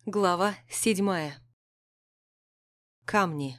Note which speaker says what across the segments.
Speaker 1: Глава 7. Камни.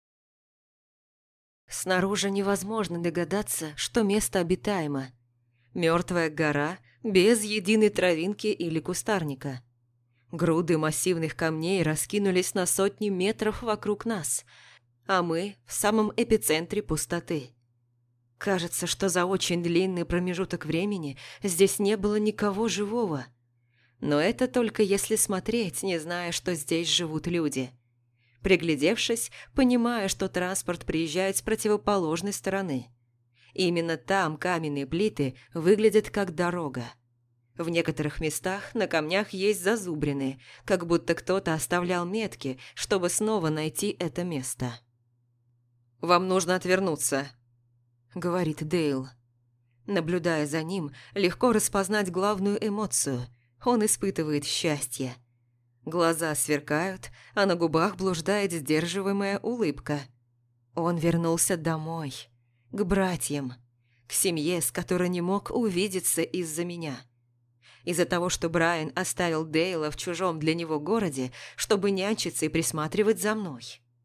Speaker 1: Снаружи невозможно догадаться, что место обитаемо. Мертвая гора без единой травинки или кустарника. Груды массивных камней раскинулись на сотни метров вокруг нас, а мы в самом эпицентре пустоты. Кажется, что за очень длинный промежуток времени здесь не было никого живого. Но это только если смотреть, не зная, что здесь живут люди. Приглядевшись, понимая, что транспорт приезжает с противоположной стороны. Именно там каменные плиты выглядят как дорога. В некоторых местах на камнях есть зазубрины, как будто кто-то оставлял метки, чтобы снова найти это место. «Вам нужно отвернуться», — говорит Дейл. Наблюдая за ним, легко распознать главную эмоцию. Он испытывает счастье. Глаза сверкают, а на губах блуждает сдерживаемая улыбка. Он вернулся домой, к братьям, к семье, с которой не мог увидеться из-за меня. Из-за того, что Брайан оставил Дейла в чужом для него городе, чтобы нянчиться и присматривать за мной.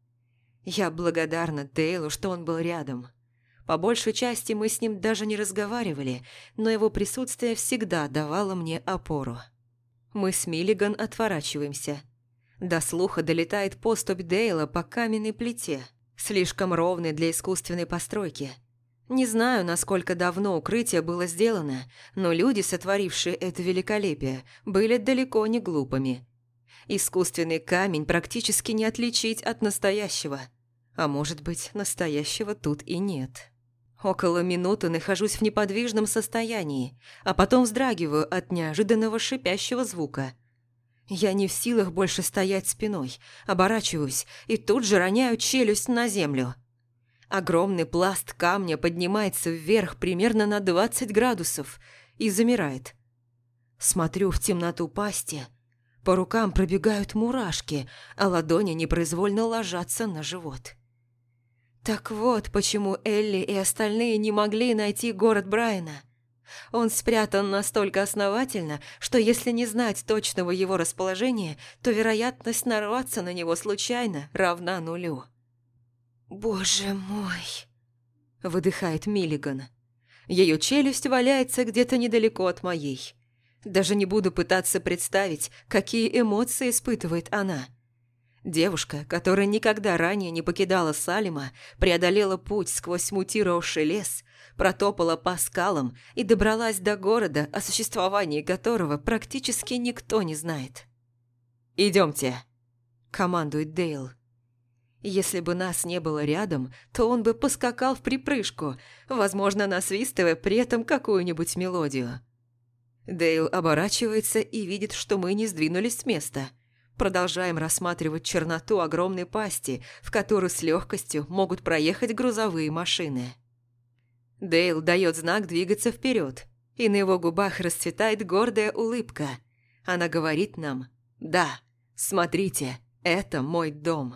Speaker 1: Я благодарна Дейлу, что он был рядом. По большей части мы с ним даже не разговаривали, но его присутствие всегда давало мне опору. Мы с Миллиган отворачиваемся. До слуха долетает поступь Дейла по каменной плите, слишком ровной для искусственной постройки. Не знаю, насколько давно укрытие было сделано, но люди, сотворившие это великолепие, были далеко не глупыми. Искусственный камень практически не отличить от настоящего. А может быть, настоящего тут и нет. Около минуты нахожусь в неподвижном состоянии, а потом вздрагиваю от неожиданного шипящего звука. Я не в силах больше стоять спиной, оборачиваюсь и тут же роняю челюсть на землю. Огромный пласт камня поднимается вверх примерно на 20 градусов и замирает. Смотрю в темноту пасти, по рукам пробегают мурашки, а ладони непроизвольно ложатся на живот. Так вот, почему Элли и остальные не могли найти город Брайана. Он спрятан настолько основательно, что если не знать точного его расположения, то вероятность нарваться на него случайно равна нулю. «Боже мой!» – выдыхает Миллиган. Ее челюсть валяется где-то недалеко от моей. Даже не буду пытаться представить, какие эмоции испытывает она. Девушка, которая никогда ранее не покидала Салема, преодолела путь сквозь мутировавший лес, протопала по скалам и добралась до города, о существовании которого практически никто не знает. «Идемте», – командует Дейл. Если бы нас не было рядом, то он бы поскакал в припрыжку, возможно, насвистывая при этом какую-нибудь мелодию. Дейл оборачивается и видит, что мы не сдвинулись с места. Продолжаем рассматривать черноту огромной пасти, в которую с легкостью могут проехать грузовые машины. Дейл дает знак двигаться вперед, и на его губах расцветает гордая улыбка. Она говорит нам: «Да, смотрите, это мой дом».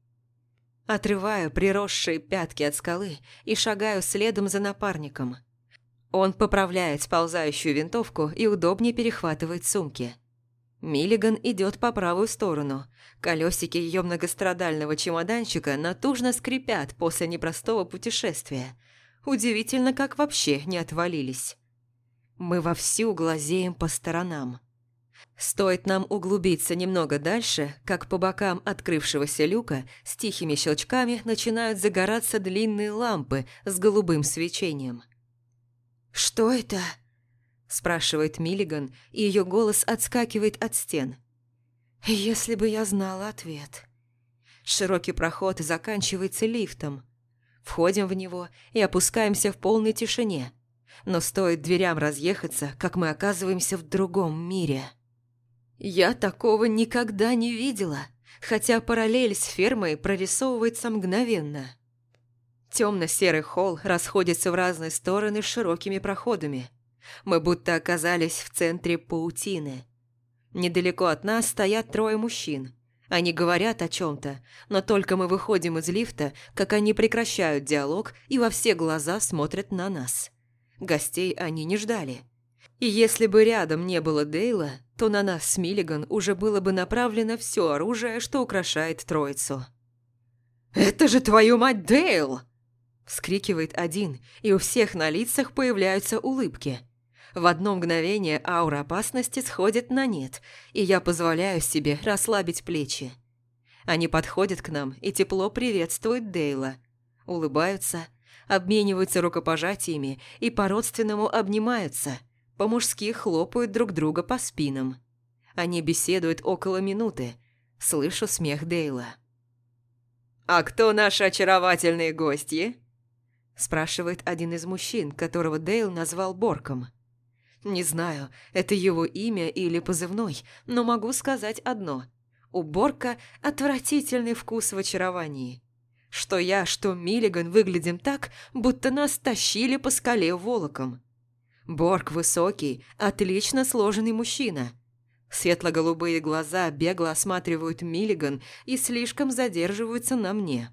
Speaker 1: Отрываю приросшие пятки от скалы и шагаю следом за напарником. Он поправляет сползающую винтовку и удобнее перехватывает сумки. Миллиган идет по правую сторону. Колесики ее многострадального чемоданчика натужно скрипят после непростого путешествия. Удивительно, как вообще не отвалились. Мы вовсю глазеем по сторонам. Стоит нам углубиться немного дальше, как по бокам открывшегося люка с тихими щелчками начинают загораться длинные лампы с голубым свечением. «Что это?» – спрашивает Миллиган, и ее голос отскакивает от стен. «Если бы я знала ответ». Широкий проход заканчивается лифтом. Входим в него и опускаемся в полной тишине. Но стоит дверям разъехаться, как мы оказываемся в другом мире. Я такого никогда не видела, хотя параллель с фермой прорисовывается мгновенно. Темно-серый холл расходится в разные стороны широкими проходами. Мы будто оказались в центре паутины. Недалеко от нас стоят трое мужчин. Они говорят о чем-то, но только мы выходим из лифта, как они прекращают диалог и во все глаза смотрят на нас. Гостей они не ждали. И если бы рядом не было Дейла, то на нас с Миллиган уже было бы направлено все оружие, что украшает троицу. «Это же твою мать, Дейл!» – вскрикивает один, и у всех на лицах появляются улыбки. В одно мгновение аура опасности сходит на нет, и я позволяю себе расслабить плечи. Они подходят к нам и тепло приветствуют Дейла, улыбаются, обмениваются рукопожатиями и по-родственному обнимаются, по-мужски хлопают друг друга по спинам. Они беседуют около минуты, слышу смех Дейла. «А кто наши очаровательные гости?» – спрашивает один из мужчин, которого Дейл назвал Борком. Не знаю, это его имя или позывной, но могу сказать одно. У Борка отвратительный вкус в очаровании. Что я, что Миллиган выглядим так, будто нас тащили по скале волоком. Борк высокий, отлично сложенный мужчина. Светло-голубые глаза бегло осматривают Миллиган и слишком задерживаются на мне.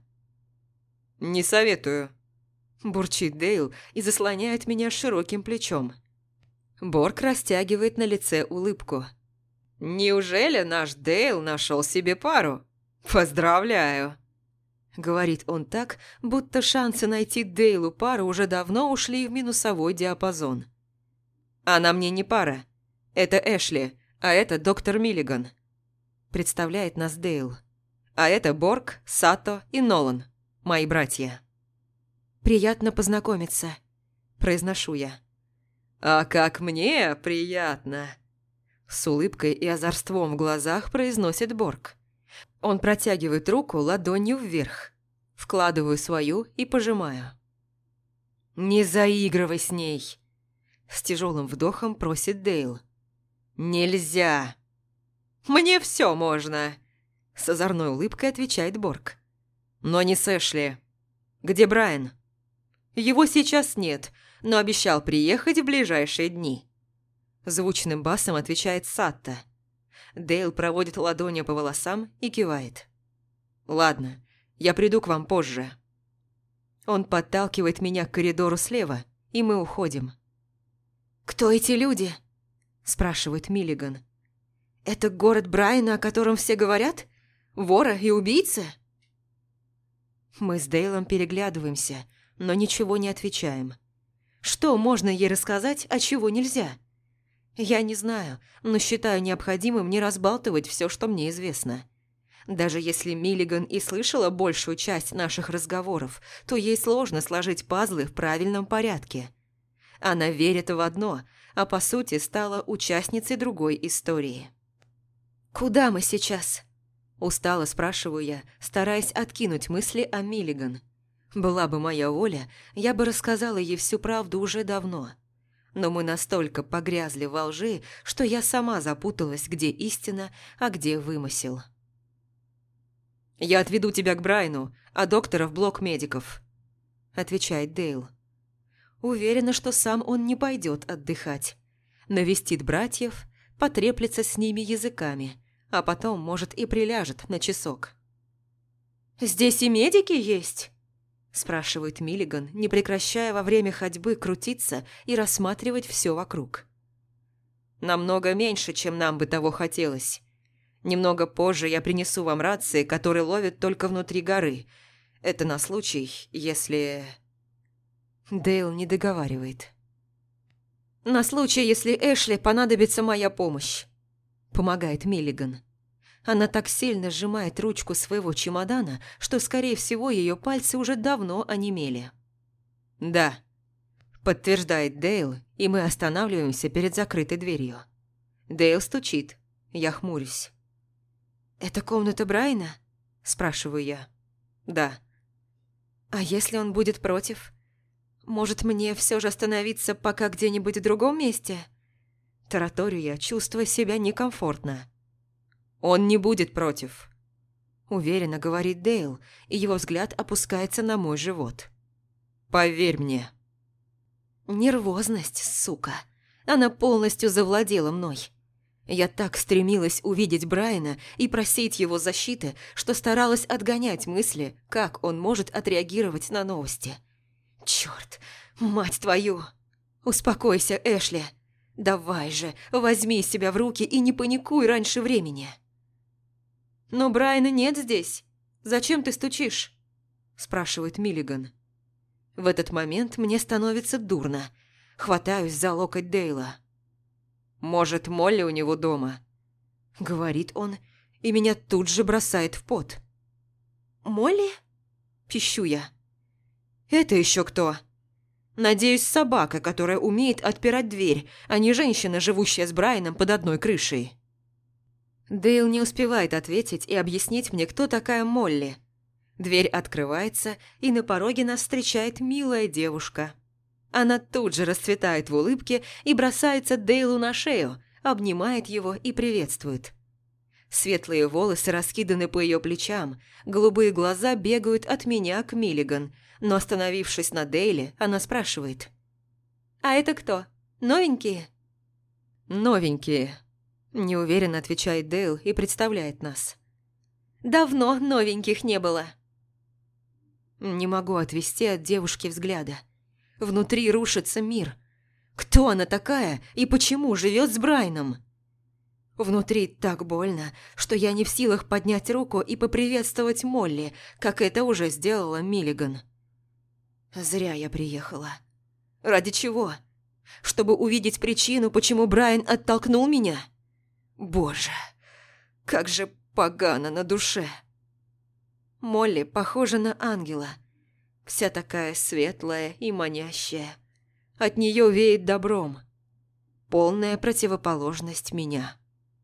Speaker 1: «Не советую», – бурчит Дейл и заслоняет меня широким плечом. Борк растягивает на лице улыбку. «Неужели наш Дейл нашел себе пару? Поздравляю!» Говорит он так, будто шансы найти Дейлу пару уже давно ушли в минусовой диапазон. «Она мне не пара. Это Эшли, а это доктор Миллиган», – представляет нас Дейл. «А это Борк, Сато и Нолан, мои братья». «Приятно познакомиться», – произношу я. «А как мне приятно!» С улыбкой и озорством в глазах произносит Борк. Он протягивает руку ладонью вверх. Вкладываю свою и пожимаю. «Не заигрывай с ней!» С тяжелым вдохом просит Дейл. «Нельзя!» «Мне все можно!» С озорной улыбкой отвечает Борк. «Но не с Эшли. Где Брайан?» «Его сейчас нет, но обещал приехать в ближайшие дни». Звучным басом отвечает Сатта. Дейл проводит ладонью по волосам и кивает. «Ладно, я приду к вам позже». Он подталкивает меня к коридору слева, и мы уходим. «Кто эти люди?» – спрашивает Миллиган. «Это город Брайана, о котором все говорят? Вора и убийца?» Мы с Дейлом переглядываемся, но ничего не отвечаем. Что можно ей рассказать, а чего нельзя? Я не знаю, но считаю необходимым не разбалтывать все, что мне известно. Даже если Миллиган и слышала большую часть наших разговоров, то ей сложно сложить пазлы в правильном порядке. Она верит в одно, а по сути стала участницей другой истории. «Куда мы сейчас?» – устало спрашиваю я, стараясь откинуть мысли о Миллиган. Была бы моя воля, я бы рассказала ей всю правду уже давно. Но мы настолько погрязли во лжи, что я сама запуталась, где истина, а где вымысел. «Я отведу тебя к Брайану, а доктора в блок медиков», – отвечает Дейл. Уверена, что сам он не пойдет отдыхать. Навестит братьев, потреплется с ними языками, а потом, может, и приляжет на часок. «Здесь и медики есть?» – спрашивает Миллиган, не прекращая во время ходьбы крутиться и рассматривать все вокруг. «Намного меньше, чем нам бы того хотелось. Немного позже я принесу вам рации, которые ловят только внутри горы. Это на случай, если...» Дейл не договаривает. «На случай, если Эшли понадобится моя помощь», – помогает Миллиган. Она так сильно сжимает ручку своего чемодана, что, скорее всего, ее пальцы уже давно онемели. «Да», – подтверждает Дейл, и мы останавливаемся перед закрытой дверью. Дейл стучит, я хмурюсь. «Это комната Брайана?» – спрашиваю я. «Да». «А если он будет против? Может, мне все же остановиться пока где-нибудь в другом месте?» Тараторю я, чувствуя себя некомфортно. «Он не будет против», – уверенно говорит Дейл, и его взгляд опускается на мой живот. «Поверь мне». Нервозность, сука. Она полностью завладела мной. Я так стремилась увидеть Брайана и просить его защиты, что старалась отгонять мысли, как он может отреагировать на новости. «Чёрт, мать твою! Успокойся, Эшли. Давай же, возьми себя в руки и не паникуй раньше времени. Но Брайана нет здесь. Зачем ты стучишь? Спрашивает Миллиган. В этот момент мне становится дурно. Хватаюсь за локоть Дейла. Может, Молли у него дома? Говорит он, и меня тут же бросает в пот. «Молли?» – пищу я. «Это еще кто?» «Надеюсь, собака, которая умеет отпирать дверь, а не женщина, живущая с Брайаном под одной крышей». Дейл не успевает ответить и объяснить мне, кто такая Молли. Дверь открывается, и на пороге нас встречает милая девушка. Она тут же расцветает в улыбке и бросается Дейлу на шею, обнимает его и приветствует. Светлые волосы раскиданы по ее плечам, голубые глаза бегают от меня к Миллиган, но, остановившись на Дейле, она спрашивает. «А это кто? Новенькие?» «Новенькие», – неуверенно отвечает Дейл и представляет нас. «Давно новеньких не было». Не могу отвести от девушки взгляда. Внутри рушится мир. Кто она такая и почему живет с Брайаном? Внутри так больно, что я не в силах поднять руку и поприветствовать Молли, как это уже сделала Миллиган. Зря я приехала. Ради чего? Чтобы увидеть причину, почему Брайан оттолкнул меня? Боже, как же погано на душе. Молли похожа на ангела. Вся такая светлая и манящая. От нее веет добром. Полная противоположность меня.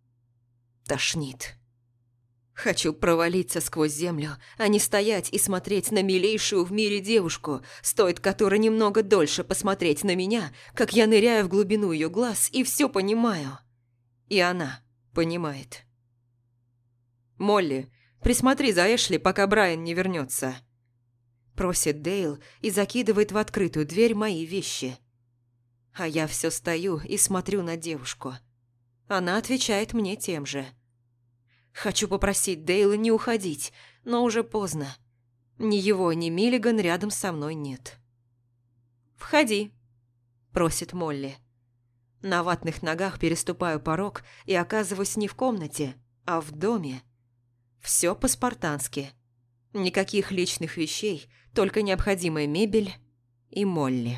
Speaker 1: Тошнит. Хочу провалиться сквозь землю, а не стоять и смотреть на милейшую в мире девушку, стоит которой немного дольше посмотреть на меня, как я ныряю в глубину ее глаз и все понимаю. И она понимает. «Молли, присмотри за Эшли, пока Брайан не вернется», – просит Дейл и закидывает в открытую дверь мои вещи. А я все стою и смотрю на девушку. Она отвечает мне тем же. Хочу попросить Дейла не уходить, но уже поздно. Ни его, ни Миллиган рядом со мной нет. «Входи», – просит Молли. На ватных ногах переступаю порог и оказываюсь не в комнате, а в доме. Все по-спартански. Никаких личных вещей, только необходимая мебель и Молли.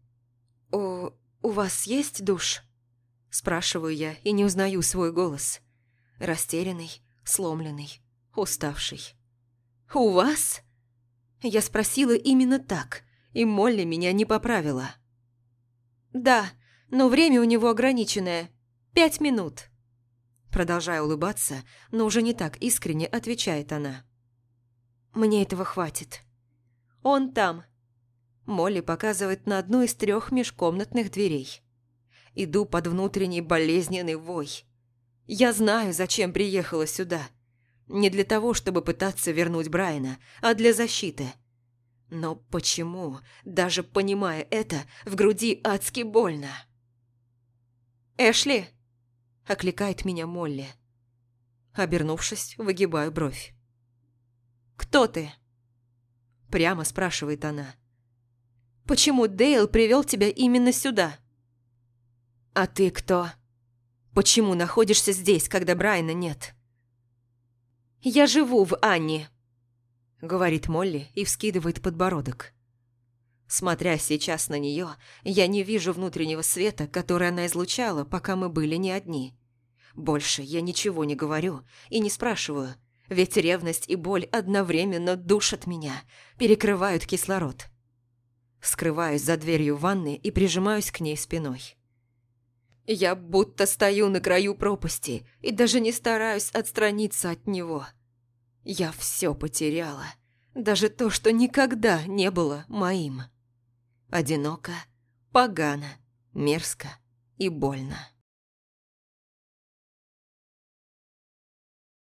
Speaker 1: «У вас есть душ?» Спрашиваю я и не узнаю свой голос. Растерянный, сломленный, уставший. «У вас?» Я спросила именно так, и Молли меня не поправила. «Да, но время у него ограниченное. 5 минут». Продолжая улыбаться, но уже не так искренне отвечает она. «Мне этого хватит. Он там». Молли показывает на одну из 3 межкомнатных дверей. Иду под внутренний болезненный вой. Я знаю, зачем приехала сюда. Не для того, чтобы пытаться вернуть Брайана, а для защиты. Но почему, даже понимая это, в груди адски больно? «Эшли!» – окликает меня Молли. Обернувшись, выгибаю бровь. «Кто ты?» – прямо спрашивает она. «Почему Дейл привел тебя именно сюда?» «А ты кто? Почему находишься здесь, когда Брайана нет?» «Я живу в Анне», — говорит Молли и вскидывает подбородок. Смотря сейчас на нее, я не вижу внутреннего света, который она излучала, пока мы были не одни. Больше я ничего не говорю и не спрашиваю, ведь ревность и боль одновременно душат меня, перекрывают кислород. Скрываюсь за дверью ванны и прижимаюсь к ней спиной. Я будто стою на краю пропасти и даже не стараюсь отстраниться от него. Я все потеряла, даже то, что никогда не было моим. Одиноко, погано, мерзко и больно.